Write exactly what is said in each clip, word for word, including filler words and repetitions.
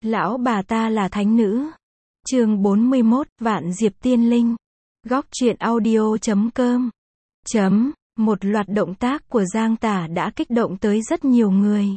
Lão bà ta là thánh nữ. Chương bốn mươi mốt, Vạn Diệp Tiên Linh. Góc truyện audio chấm com. Chấm, một loạt động tác của Giang Tả đã kích động tới rất nhiều người.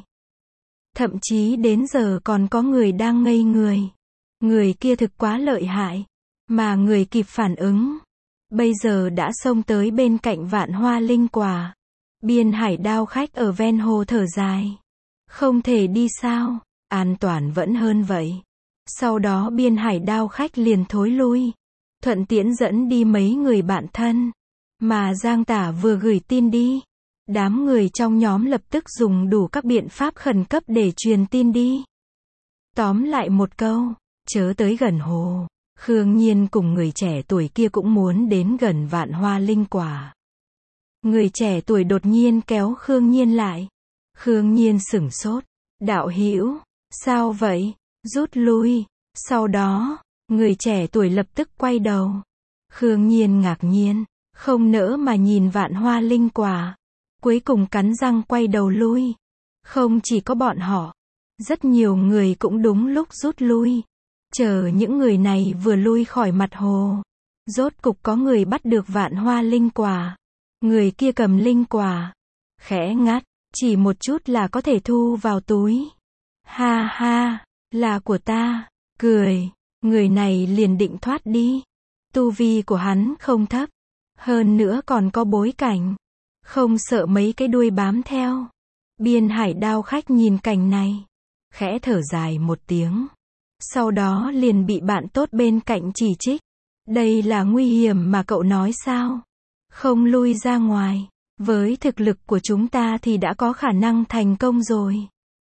Thậm chí đến giờ còn có người đang ngây người. Người kia thực quá lợi hại. Mà người kịp phản ứng. Bây giờ đã xông tới bên cạnh Vạn Hoa Linh Quả. Biên Hải Đao khách ở ven hồ thở dài. Không thể đi sao? An toàn vẫn hơn vậy. Sau đó Biên Hải Đao khách liền thối lui. Thuận tiễn dẫn đi mấy người bạn thân. Mà Giang Tả vừa gửi tin đi. Đám người trong nhóm lập tức dùng đủ các biện pháp khẩn cấp để truyền tin đi. Tóm lại một câu, chớ tới gần hồ. Khương Nhiên cùng người trẻ tuổi kia cũng muốn đến gần Vạn Hoa Linh Quả. Người trẻ tuổi đột nhiên kéo Khương Nhiên lại. Khương Nhiên sửng sốt. Đạo hữu, sao vậy? Rút lui. Sau đó, người trẻ tuổi lập tức quay đầu. Khương Nhiên ngạc nhiên, không nỡ mà nhìn Vạn Hoa Linh Quả. Cuối cùng cắn răng quay đầu lui. Không chỉ có bọn họ, rất nhiều người cũng đúng lúc rút lui. Chờ những người này vừa lui khỏi mặt hồ. Rốt cục có người bắt được Vạn Hoa Linh Quả. Người kia cầm linh quả. Khẽ ngắt, chỉ một chút là có thể thu vào túi. Ha ha, là của ta. Cười, người này liền định thoát đi. Tu vi của hắn không thấp. Hơn nữa còn có bối cảnh. Không sợ mấy cái đuôi bám theo. Biên Hải Đao khách nhìn cảnh này. Khẽ thở dài một tiếng. Sau đó liền bị bạn tốt bên cạnh chỉ trích. Đây là nguy hiểm mà cậu nói sao? Không lui ra ngoài. Với thực lực của chúng ta thì đã có khả năng thành công rồi.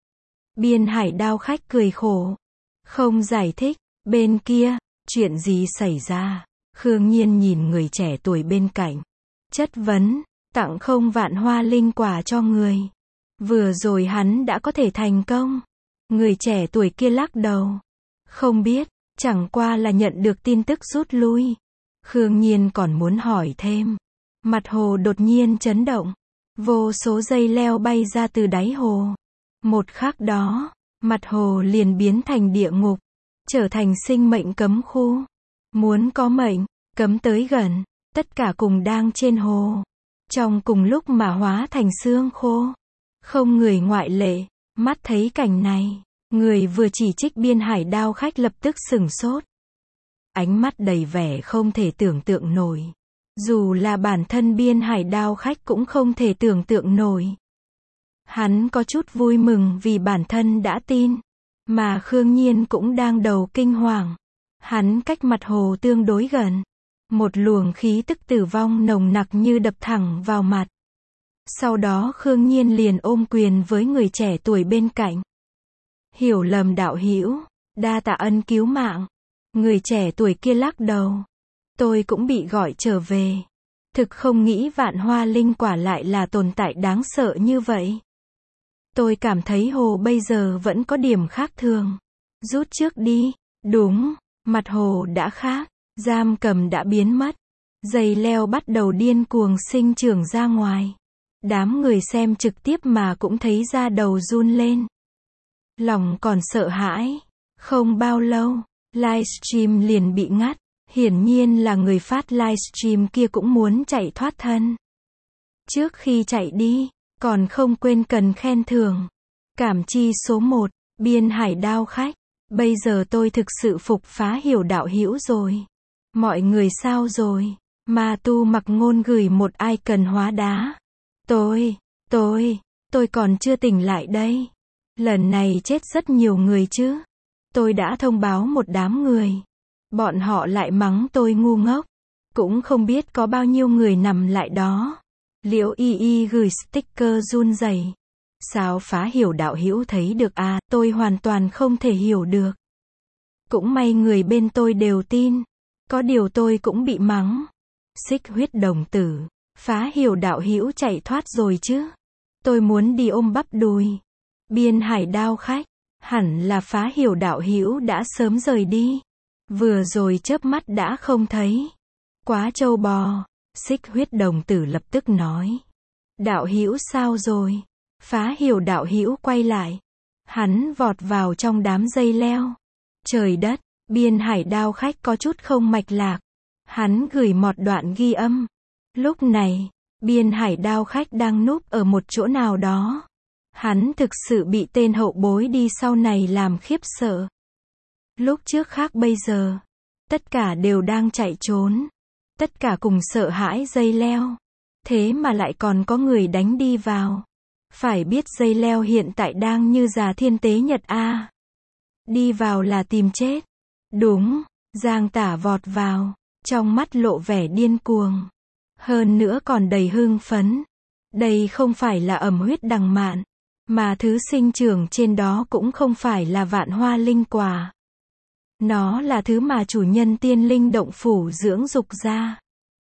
Biên Hải Đao khách cười khổ. Không giải thích. Bên kia, chuyện gì xảy ra? Khương Nhiên nhìn người trẻ tuổi bên cạnh. Chất vấn, tặng không Vạn Hoa Linh Quả cho người. Vừa rồi hắn đã có thể thành công. Người trẻ tuổi kia lắc đầu. Không biết, chẳng qua là nhận được tin tức rút lui. Khương Nhiên còn muốn hỏi thêm. Mặt hồ đột nhiên chấn động. Vô số dây leo bay ra từ đáy hồ. Một khắc đó, mặt hồ liền biến thành địa ngục. Trở thành sinh mệnh cấm khu. Muốn có mệnh, cấm tới gần. Tất cả cùng đang trên hồ. Trong cùng lúc mà hóa thành xương khô. Không người ngoại lệ. Mắt thấy cảnh này. Người vừa chỉ trích Biên Hải Đao khách lập tức sửng sốt. Ánh mắt đầy vẻ không thể tưởng tượng nổi. Dù là bản thân Biên Hải Đao khách cũng không thể tưởng tượng nổi. Hắn có chút vui mừng vì bản thân đã tin. Mà Khương Nhiên cũng đang đầu kinh hoàng. Hắn cách mặt hồ tương đối gần. Một luồng khí tức tử vong nồng nặc như đập thẳng vào mặt. Sau đó Khương Nhiên liền ôm quyền với người trẻ tuổi bên cạnh. Hiểu lầm đạo hữu, đa tạ ân cứu mạng. Người trẻ tuổi kia lắc đầu. Tôi cũng bị gọi trở về. Thực không nghĩ Vạn Hoa Linh Quả lại là tồn tại đáng sợ như vậy. Tôi cảm thấy hồ bây giờ vẫn có điểm khác thường. Rút trước đi. Đúng, mặt hồ đã khác. Giam cầm đã biến mất. Dây leo bắt đầu điên cuồng sinh trưởng ra ngoài. Đám người xem trực tiếp mà cũng thấy da đầu run lên. Lòng còn sợ hãi. Không bao lâu, livestream liền bị ngắt. Hiển nhiên là người phát livestream kia cũng muốn chạy thoát thân. Trước khi chạy đi, còn không quên cần khen thưởng. Cảm chi số một, Biên Hải Đao khách. Bây giờ tôi thực sự phục Phá Hiểu đạo hữu rồi. Mọi người sao rồi? Ma Tu Mặc Ngôn gửi một icon hóa đá. Tôi, tôi, tôi còn chưa tỉnh lại đây. Lần này chết rất nhiều người chứ. Tôi đã thông báo một đám người. Bọn họ lại mắng tôi ngu ngốc. Cũng không biết có bao nhiêu người nằm lại đó. Liễu Y Y gửi sticker run rẩy. Sao Phá Hiểu đạo hữu thấy được à? Tôi hoàn toàn không thể hiểu được. Cũng may người bên tôi đều tin. Có điều tôi cũng bị mắng. Xích Huyết đồng tử. Phá Hiểu đạo hữu chạy thoát rồi chứ? Tôi muốn đi ôm bắp đùi. Biên Hải Đao khách. Hẳn là Phá Hiểu đạo hữu đã sớm rời đi. Vừa rồi chớp mắt đã không thấy. Quá trâu bò. Xích Huyết đồng tử lập tức nói. Đạo hữu sao rồi? Phá Hiểu đạo hữu quay lại. Hắn vọt vào trong đám dây leo. Trời đất, Biên Hải Đao Khách có chút không mạch lạc. Hắn gửi một đoạn ghi âm. Lúc này, Biên Hải Đao Khách đang núp ở một chỗ nào đó. Hắn thực sự bị tên hậu bối đi sau này làm khiếp sợ. Lúc trước khác bây giờ, tất cả đều đang chạy trốn. Tất cả cùng sợ hãi dây leo. Thế mà lại còn có người đánh đi vào. Phải biết dây leo hiện tại đang như già thiên tế nhật a. Đi vào là tìm chết. Đúng, Giang Tả vọt vào, trong mắt lộ vẻ điên cuồng. Hơn nữa còn đầy hưng phấn. Đây không phải là ẩm huyết đằng mạn, mà thứ sinh trưởng trên đó cũng không phải là vạn hoa linh quả. Nó là thứ mà chủ nhân tiên linh động phủ dưỡng dục ra.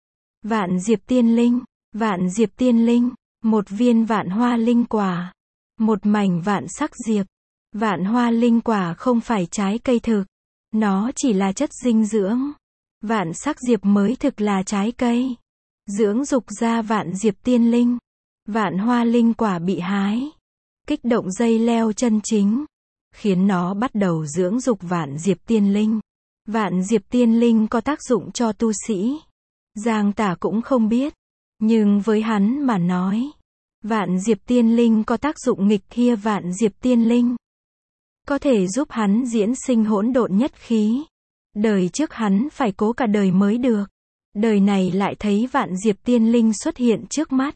Vạn diệp tiên linh, vạn diệp tiên linh, một viên vạn hoa linh quả, một mảnh vạn sắc diệp. Vạn hoa linh quả không phải trái cây thực, nó chỉ là chất dinh dưỡng. Vạn sắc diệp mới thực là trái cây, dưỡng dục ra vạn diệp tiên linh. Vạn hoa linh quả bị hái, kích động dây leo chân chính, khiến nó bắt đầu dưỡng dục vạn diệp tiên linh. Vạn diệp tiên linh có tác dụng cho tu sĩ. Giang Tả cũng không biết, nhưng với hắn mà nói, vạn diệp tiên linh có tác dụng nghịch kia vạn diệp tiên linh. Có thể giúp hắn diễn sinh hỗn độn nhất khí. Đời trước hắn phải cố cả đời mới được. Đời này lại thấy vạn diệp tiên linh xuất hiện trước mắt.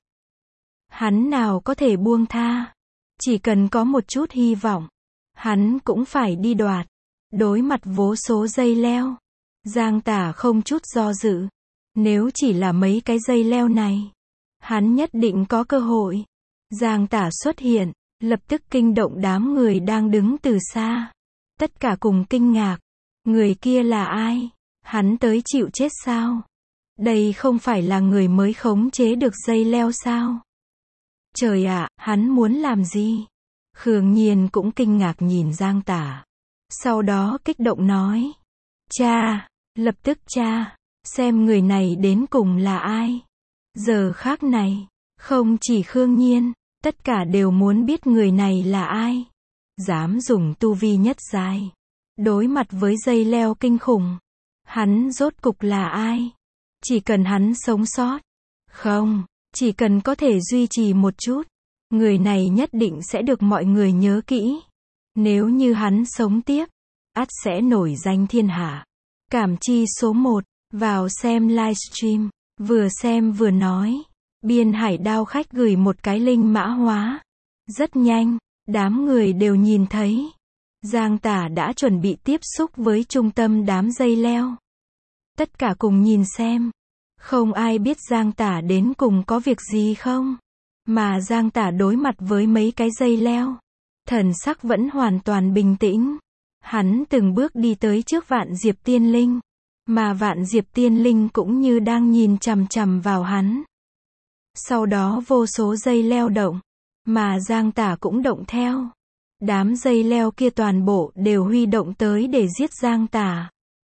Hắn nào có thể buông tha. Chỉ cần có một chút hy vọng, hắn cũng phải đi đoạt. Đối mặt vô số dây leo, Giang Tả không chút do dự. Nếu chỉ là mấy cái dây leo này, hắn nhất định có cơ hội. Giang Tả xuất hiện, lập tức kinh động đám người đang đứng từ xa. Tất cả cùng kinh ngạc. Người kia là ai? Hắn tới chịu chết sao? Đây không phải là người mới khống chế được dây leo sao? Trời ạ, hắn muốn làm gì? Khương Nhiên cũng kinh ngạc nhìn Giang Tả. Sau đó kích động nói. Cha, lập tức cha, xem người này đến cùng là ai? Giờ khác này, không chỉ Khương Nhiên, tất cả đều muốn biết người này là ai. Dám dùng tu vi nhất giai, đối mặt với dây leo kinh khủng. Hắn rốt cục là ai? Chỉ cần hắn sống sót. Không, chỉ cần có thể duy trì một chút. Người này nhất định sẽ được mọi người nhớ kỹ. Nếu như hắn sống tiếp, ắt sẽ nổi danh thiên hạ. Cảm chi số một, vào xem livestream, vừa xem vừa nói. Biên Hải Đao Khách gửi một cái linh mã hóa. Rất nhanh, đám người đều nhìn thấy. Giang Tả đã chuẩn bị tiếp xúc với trung tâm đám dây leo. Tất cả cùng nhìn xem. Không ai biết Giang Tả đến cùng có việc gì không. Mà Giang Tả đối mặt với mấy cái dây leo. Thần sắc vẫn hoàn toàn bình tĩnh. Hắn từng bước đi tới trước vạn diệp tiên linh. Mà vạn diệp tiên linh cũng như đang nhìn chằm chằm vào hắn. Sau đó vô số dây leo động. Mà Giang Tả cũng động theo. Đám dây leo kia toàn bộ đều huy động tới để giết Giang Tả.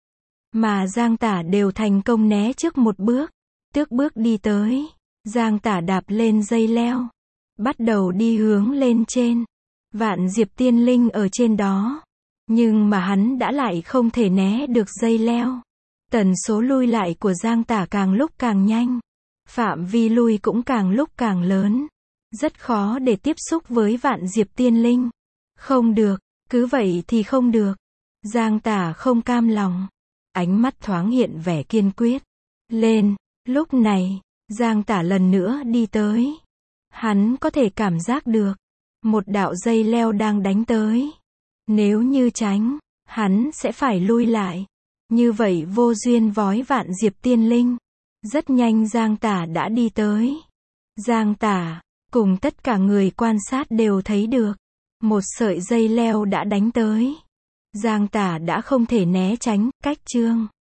Mà Giang Tả đều thành công né trước một bước. Tước bước đi tới. Giang Tả đạp lên dây leo. Bắt đầu đi hướng lên trên. Vạn diệp tiên linh ở trên đó. Nhưng mà hắn đã lại không thể né được dây leo. Tần số lui lại của Giang Tả càng lúc càng nhanh. Phạm vi lui cũng càng lúc càng lớn. Rất khó để tiếp xúc với vạn diệp tiên linh. Không được, cứ vậy thì không được. Giang Tả không cam lòng. Ánh mắt thoáng hiện vẻ kiên quyết. Lên, lúc này, Giang Tả lần nữa đi tới. Hắn có thể cảm giác được. Một đạo dây leo đang đánh tới. Nếu như tránh, hắn sẽ phải lui lại. Như vậy vô duyên vói vạn diệp tiên linh. Rất nhanh Giang Tả đã đi tới. Giang Tả, cùng tất cả người quan sát đều thấy được. Một sợi dây leo đã đánh tới. Giang Tả đã không thể né tránh, cách chương.